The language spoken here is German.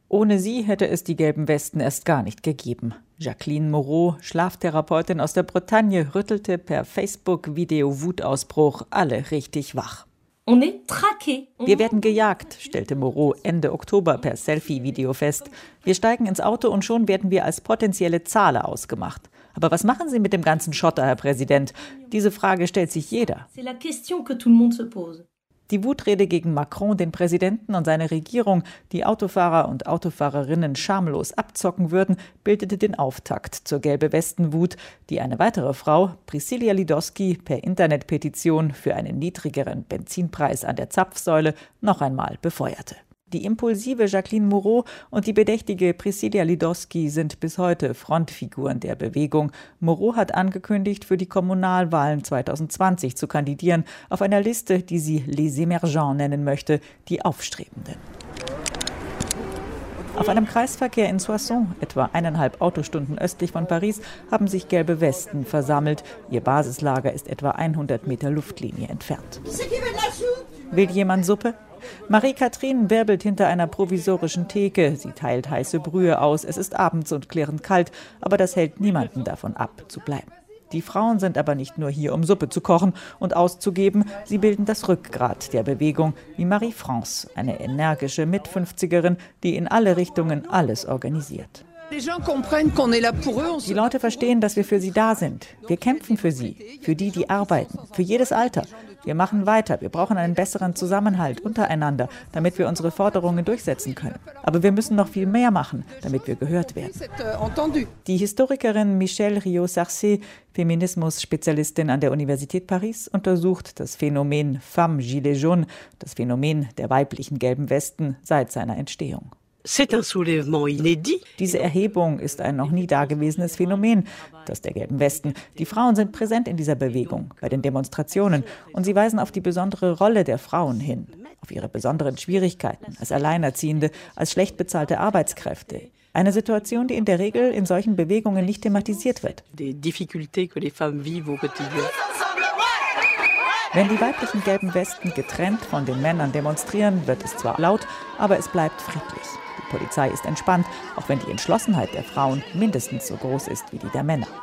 Ohne sie hätte es die gelben Westen erst gar nicht gegeben. Jacqueline Moreau, Schlaftherapeutin aus der Bretagne, rüttelte per Facebook-Video Wutausbruch alle richtig wach. Wir werden gejagt, stellte Moreau Ende Oktober per Selfie-Video fest. Wir steigen ins Auto und schon werden wir als potenzielle Zahler ausgemacht. Aber was machen Sie mit dem ganzen Schotter, Herr Präsident? Diese Frage stellt sich jeder. Die Wutrede gegen Macron, den Präsidenten und seine Regierung, die Autofahrer und Autofahrerinnen schamlos abzocken würden, bildete den Auftakt zur Gelbe-Westen-Wut, die eine weitere Frau, Priscilla Lidowski, per Internetpetition für einen niedrigeren Benzinpreis an der Zapfsäule noch einmal befeuerte. Die impulsive Jacqueline Moreau und die bedächtige Priscilla Lidowski sind bis heute Frontfiguren der Bewegung. Moreau hat angekündigt, für die Kommunalwahlen 2020 zu kandidieren, auf einer Liste, die sie Les Émergents nennen möchte, die Aufstrebenden. Auf einem Kreisverkehr in Soissons, etwa 1,5 Autostunden östlich von Paris, haben sich gelbe Westen versammelt. Ihr Basislager ist etwa 100 Meter Luftlinie entfernt. Will jemand Suppe? Marie-Catherine wirbelt hinter einer provisorischen Theke. Sie teilt heiße Brühe aus. Es ist abends und klirrend kalt, aber das hält niemanden davon ab, zu bleiben. Die Frauen sind aber nicht nur hier, um Suppe zu kochen und auszugeben. Sie bilden das Rückgrat der Bewegung, wie Marie-France, eine energische Mit-50erin, die in alle Richtungen alles organisiert. Die Leute verstehen, dass wir für sie da sind. Wir kämpfen für sie, für die, die arbeiten, für jedes Alter. Wir machen weiter. Wir brauchen einen besseren Zusammenhalt untereinander, damit wir unsere Forderungen durchsetzen können. Aber wir müssen noch viel mehr machen, damit wir gehört werden. Die Historikerin Michelle Riot-Sarcey, Feminismus-Spezialistin an der Universität Paris, untersucht das Phänomen Femme Gilets jaunes, das Phänomen der weiblichen gelben Westen, seit seiner Entstehung. Diese Erhebung ist ein noch nie dagewesenes Phänomen, das der gelben Westen. Die Frauen sind präsent in dieser Bewegung, bei den Demonstrationen, und sie weisen auf die besondere Rolle der Frauen hin, auf ihre besonderen Schwierigkeiten als Alleinerziehende, als schlecht bezahlte Arbeitskräfte. Eine Situation, die in der Regel in solchen Bewegungen nicht thematisiert wird. Wenn die weiblichen gelben Westen getrennt von den Männern demonstrieren, wird es zwar laut, aber es bleibt friedlich. Die Polizei ist entspannt, auch wenn die Entschlossenheit der Frauen mindestens so groß ist wie die der Männer.